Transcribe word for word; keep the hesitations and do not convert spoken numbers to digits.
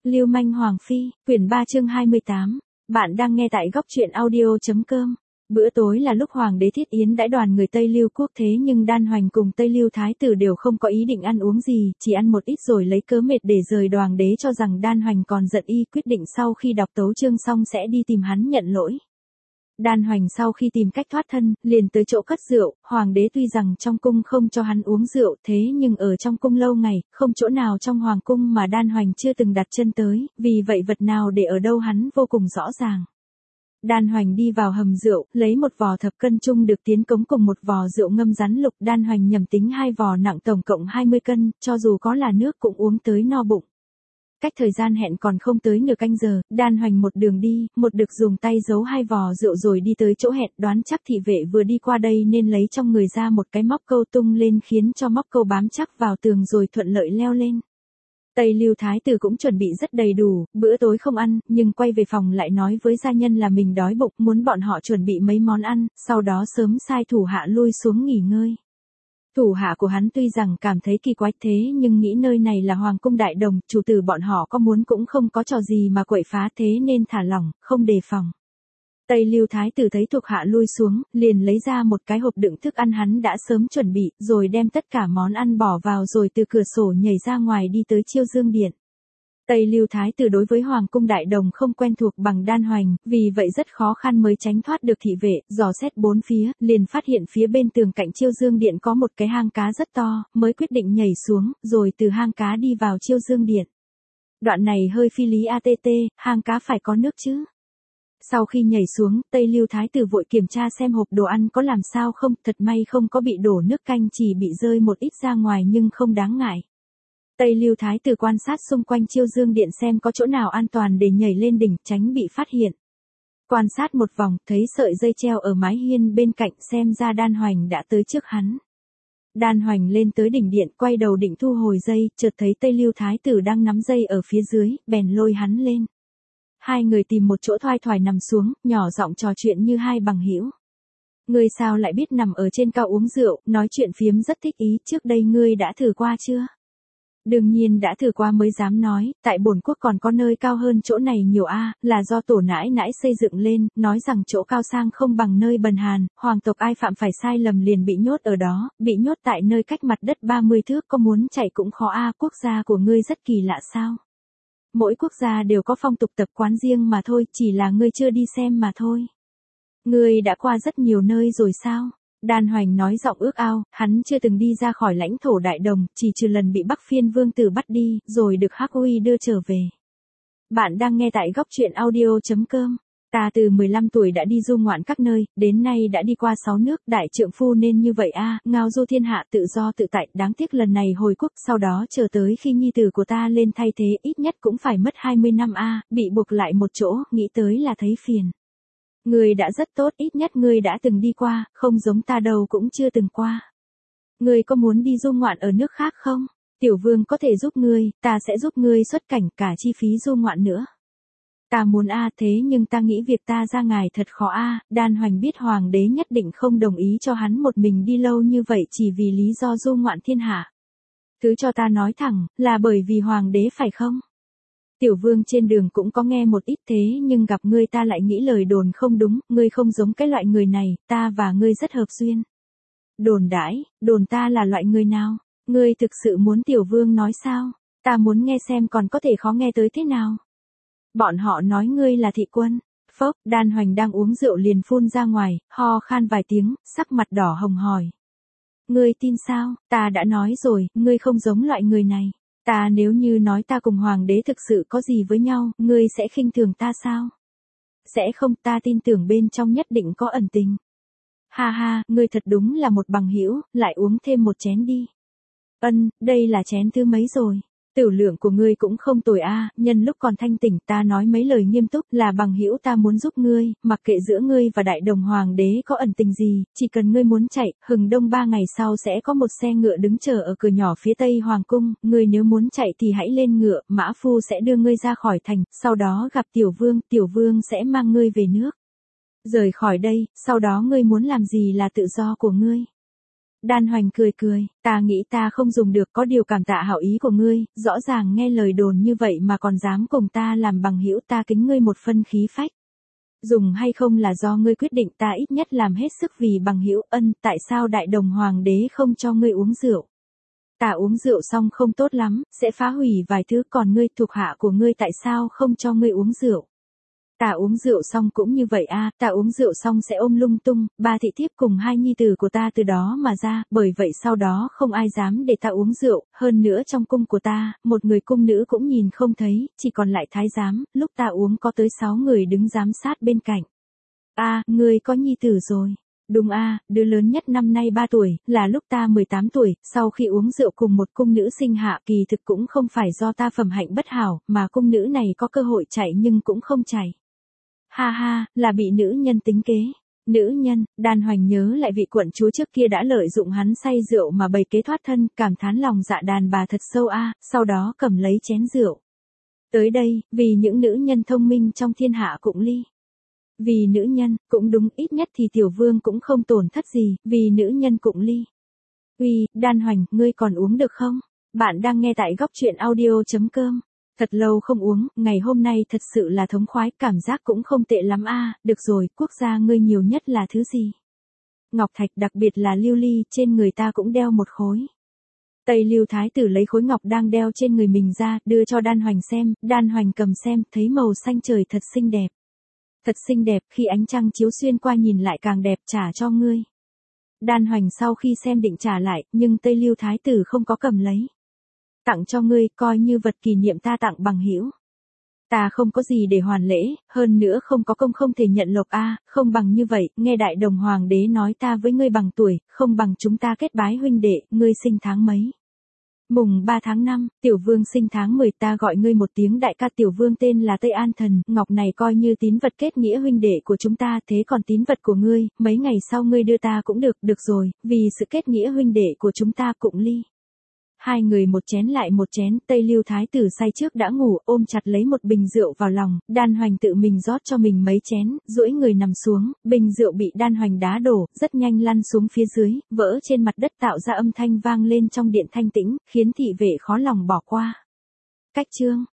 Lưu manh Hoàng Phi, quyển ba chương hai mươi tám. Bạn đang nghe tại góc truyện audio.com. Bữa tối là lúc Hoàng đế thiết yến đãi đoàn người Tây Lưu quốc thế nhưng Đan Hoành cùng Tây Lưu Thái tử đều không có ý định ăn uống gì, chỉ ăn một ít rồi lấy cớ mệt để rời. Hoàng đế cho rằng Đan Hoành còn giận y, quyết định sau khi đọc tấu chương xong sẽ đi tìm hắn nhận lỗi. Đan Hoành sau khi tìm cách thoát thân, liền tới chỗ cất rượu. Hoàng đế tuy rằng trong cung không cho hắn uống rượu, thế nhưng ở trong cung lâu ngày, không chỗ nào trong hoàng cung mà Đan Hoành chưa từng đặt chân tới, vì vậy vật nào để ở đâu hắn vô cùng rõ ràng. Đan Hoành đi vào hầm rượu, lấy một vò thập cân chung được tiến cống cùng một vò rượu ngâm rắn lục. Đan Hoành nhầm tính hai vò nặng tổng cộng hai mươi cân, cho dù có là nước cũng uống tới no bụng. Cách thời gian hẹn còn không tới nửa canh giờ, Đan Hoành một đường đi, một được dùng tay giấu hai vò rượu rồi đi tới chỗ hẹn, đoán chắc thị vệ vừa đi qua đây nên lấy trong người ra một cái móc câu tung lên khiến cho móc câu bám chắc vào tường rồi thuận lợi leo lên. Tây Lưu Thái tử cũng chuẩn bị rất đầy đủ, bữa tối không ăn, nhưng quay về phòng lại nói với gia nhân là mình đói bụng, muốn bọn họ chuẩn bị mấy món ăn, sau đó sớm sai thủ hạ lui xuống nghỉ ngơi. Thủ hạ của hắn tuy rằng cảm thấy kỳ quái thế nhưng nghĩ nơi này là Hoàng cung Đại Đồng, chủ tử bọn họ có muốn cũng không có trò gì mà quậy phá thế nên thả lỏng, không đề phòng. Tây Lưu Thái tử thấy thuộc hạ lui xuống, liền lấy ra một cái hộp đựng thức ăn hắn đã sớm chuẩn bị, rồi đem tất cả món ăn bỏ vào rồi từ cửa sổ nhảy ra ngoài đi tới Chiêu Dương Điện. Tây Lưu Thái tử đối với Hoàng cung Đại Đồng không quen thuộc bằng Đan Hoành, vì vậy rất khó khăn mới tránh thoát được thị vệ, dò xét bốn phía, liền phát hiện phía bên tường cạnh Chiêu Dương Điện có một cái hang cá rất to, mới quyết định nhảy xuống, rồi từ hang cá đi vào Chiêu Dương Điện. Đoạn này hơi phi lý att, hang cá phải có nước chứ. Sau khi nhảy xuống, Tây Lưu Thái tử vội kiểm tra xem hộp đồ ăn có làm sao không, thật may không có bị đổ nước canh, chỉ bị rơi một ít ra ngoài nhưng không đáng ngại. Tây Lưu Thái tử quan sát xung quanh Chiêu Dương Điện xem có chỗ nào an toàn để nhảy lên đỉnh, tránh bị phát hiện. Quan sát một vòng, thấy sợi dây treo ở mái hiên bên cạnh, xem ra Đan Hoành đã tới trước hắn. Đan Hoành lên tới đỉnh điện, quay đầu định thu hồi dây, chợt thấy Tây Lưu Thái tử đang nắm dây ở phía dưới, bèn lôi hắn lên. Hai người tìm một chỗ thoai thoải nằm xuống, nhỏ giọng trò chuyện như hai bằng hữu. Ngươi sao lại biết nằm ở trên cao uống rượu, nói chuyện phiếm rất thích ý, trước đây ngươi đã thử qua chưa? Đương nhiên đã thử qua mới dám nói, tại bổn quốc còn có nơi cao hơn chỗ này nhiều a, là do tổ nãi nãi xây dựng lên, nói rằng chỗ cao sang không bằng nơi bần hàn, hoàng tộc ai phạm phải sai lầm liền bị nhốt ở đó, bị nhốt tại nơi cách mặt đất ba mươi thước, có muốn chạy cũng khó a. Quốc gia của ngươi rất kỳ lạ sao? Mỗi quốc gia đều có phong tục tập quán riêng mà thôi, chỉ là ngươi chưa đi xem mà thôi. Ngươi đã qua rất nhiều nơi rồi sao? Đan Hoành nói giọng ước ao, hắn chưa từng đi ra khỏi lãnh thổ Đại Đồng, chỉ trừ lần bị Bắc Phiên Vương tử bắt đi, rồi được Hắc Uy đưa trở về. Bạn đang nghe tại góc truyện audio.com. Ta từ mười lăm tuổi đã đi du ngoạn các nơi, đến nay đã đi qua sáu nước, đại trượng phu nên như vậy a, ngao du thiên hạ tự do tự tại, đáng tiếc lần này hồi quốc, sau đó chờ tới khi nhi tử của ta lên thay thế, ít nhất cũng phải mất hai mươi năm a, bị buộc lại một chỗ, nghĩ tới là thấy phiền. Ngươi đã rất tốt, ít nhất ngươi đã từng đi qua, không giống ta đâu cũng chưa từng qua. Ngươi có muốn đi du ngoạn ở nước khác không? Tiểu vương có thể giúp ngươi, ta sẽ giúp ngươi xuất cảnh, cả chi phí du ngoạn nữa. Ta muốn a, thế nhưng ta nghĩ việc ta ra ngài thật khó a. Đan Hoành biết hoàng đế nhất định không đồng ý cho hắn một mình đi lâu như vậy chỉ vì lý do du ngoạn thiên hạ. Thứ cho ta nói thẳng, là bởi vì hoàng đế phải không? Tiểu vương trên đường cũng có nghe một ít thế nhưng gặp ngươi ta lại nghĩ lời đồn không đúng, ngươi không giống cái loại người này, ta và ngươi rất hợp duyên. Đồn đãi, đồn ta là loại người nào? Ngươi thực sự muốn tiểu vương nói sao? Ta muốn nghe xem còn có thể khó nghe tới thế nào? Bọn họ nói ngươi là thị quân. Phốc, Đan Hoành đang uống rượu liền phun ra ngoài, ho khan vài tiếng, sắc mặt đỏ hồng hỏi. Ngươi tin sao? Ta đã nói rồi, ngươi không giống loại người này. Ta nếu như nói ta cùng hoàng đế thực sự có gì với nhau, ngươi sẽ khinh thường ta sao? Sẽ không, ta tin tưởng bên trong nhất định có ẩn tình. Ha ha, ngươi thật đúng là một bằng hữu, lại uống thêm một chén đi. Ân, đây là chén thứ mấy rồi? Tiểu lượng của ngươi cũng không tồi a, nhân lúc còn thanh tỉnh ta nói mấy lời nghiêm túc, là bằng hữu ta muốn giúp ngươi, mặc kệ giữa ngươi và Đại Đồng hoàng đế có ẩn tình gì, chỉ cần ngươi muốn chạy, hừng đông ba ngày sau sẽ có một xe ngựa đứng chờ ở cửa nhỏ phía tây hoàng cung, ngươi nếu muốn chạy thì hãy lên ngựa, mã phu sẽ đưa ngươi ra khỏi thành, sau đó gặp tiểu vương, tiểu vương sẽ mang ngươi về nước. Rời khỏi đây, sau đó ngươi muốn làm gì là tự do của ngươi. Đan Hoành cười cười, ta nghĩ ta không dùng được, có điều cảm tạ hảo ý của ngươi, rõ ràng nghe lời đồn như vậy mà còn dám cùng ta làm bằng hữu, ta kính ngươi một phân khí phách. Dùng hay không là do ngươi quyết định, ta ít nhất làm hết sức vì bằng hữu. Ân, tại sao đại đồng hoàng đế không cho ngươi uống rượu? Ta uống rượu xong không tốt lắm, sẽ phá hủy vài thứ, còn ngươi thuộc hạ của ngươi tại sao không cho ngươi uống rượu? Ta uống rượu xong cũng như vậy a, à, ta uống rượu xong sẽ ôm lung tung, ba thị thiếp cùng hai nhi tử của ta từ đó mà ra, bởi vậy sau đó không ai dám để ta uống rượu, hơn nữa trong cung của ta, một người cung nữ cũng nhìn không thấy, chỉ còn lại thái giám, lúc ta uống có tới sáu người đứng giám sát bên cạnh. A, à, ngươi có nhi tử rồi. Đúng a, à, đứa lớn nhất năm nay ba tuổi, là lúc ta mười tám tuổi, sau khi uống rượu cùng một cung nữ sinh hạ, kỳ thực cũng không phải do ta phẩm hạnh bất hảo, mà cung nữ này có cơ hội chạy nhưng cũng không chạy. Ha ha, là bị nữ nhân tính kế. Nữ nhân, Đan Hoành nhớ lại vị quận chúa trước kia đã lợi dụng hắn say rượu mà bày kế thoát thân, cảm thán lòng dạ đàn bà thật sâu a, à, sau đó cầm lấy chén rượu. Tới đây, vì những nữ nhân thông minh trong thiên hạ cũng ly. Vì nữ nhân, cũng đúng, ít nhất thì tiểu vương cũng không tổn thất gì, vì nữ nhân cũng ly. Uy, Đan Hoành, ngươi còn uống được không? Bạn đang nghe tại góc truyện audio chấm com. Thật lâu không uống, ngày hôm nay thật sự là thống khoái, cảm giác cũng không tệ lắm a. À, được rồi, quốc gia ngươi nhiều nhất là thứ gì? Ngọc thạch, đặc biệt là lưu ly, trên người ta cũng đeo một khối. Tây Lưu thái tử lấy khối ngọc đang đeo trên người mình ra, đưa cho Đan Hoành xem, Đan Hoành cầm xem, thấy màu xanh trời thật xinh đẹp. Thật xinh đẹp, khi ánh trăng chiếu xuyên qua nhìn lại càng đẹp, trả cho ngươi. Đan Hoành sau khi xem định trả lại, nhưng Tây Lưu thái tử không có cầm lấy. Tặng cho ngươi, coi như vật kỷ niệm ta tặng bằng hữu. Ta không có gì để hoàn lễ, hơn nữa không có công không thể nhận lộc a, à, không bằng như vậy, nghe đại đồng hoàng đế nói ta với ngươi bằng tuổi, không bằng chúng ta kết bái huynh đệ, ngươi sinh tháng mấy? Mùng ba tháng năm, tiểu vương sinh tháng mười, ta gọi ngươi một tiếng đại ca, tiểu vương tên là Tây An Thần, ngọc này coi như tín vật kết nghĩa huynh đệ của chúng ta, thế còn tín vật của ngươi, mấy ngày sau ngươi đưa ta cũng được, được rồi, vì sự kết nghĩa huynh đệ của chúng ta cũng ly. Hai người một chén lại một chén, Tây Lưu thái tử say trước đã ngủ, ôm chặt lấy một bình rượu vào lòng, Đan Hoành tự mình rót cho mình mấy chén, duỗi người nằm xuống, bình rượu bị Đan Hoành đá đổ, rất nhanh lăn xuống phía dưới, vỡ trên mặt đất tạo ra âm thanh vang lên trong điện thanh tĩnh, khiến thị vệ khó lòng bỏ qua. Cách chương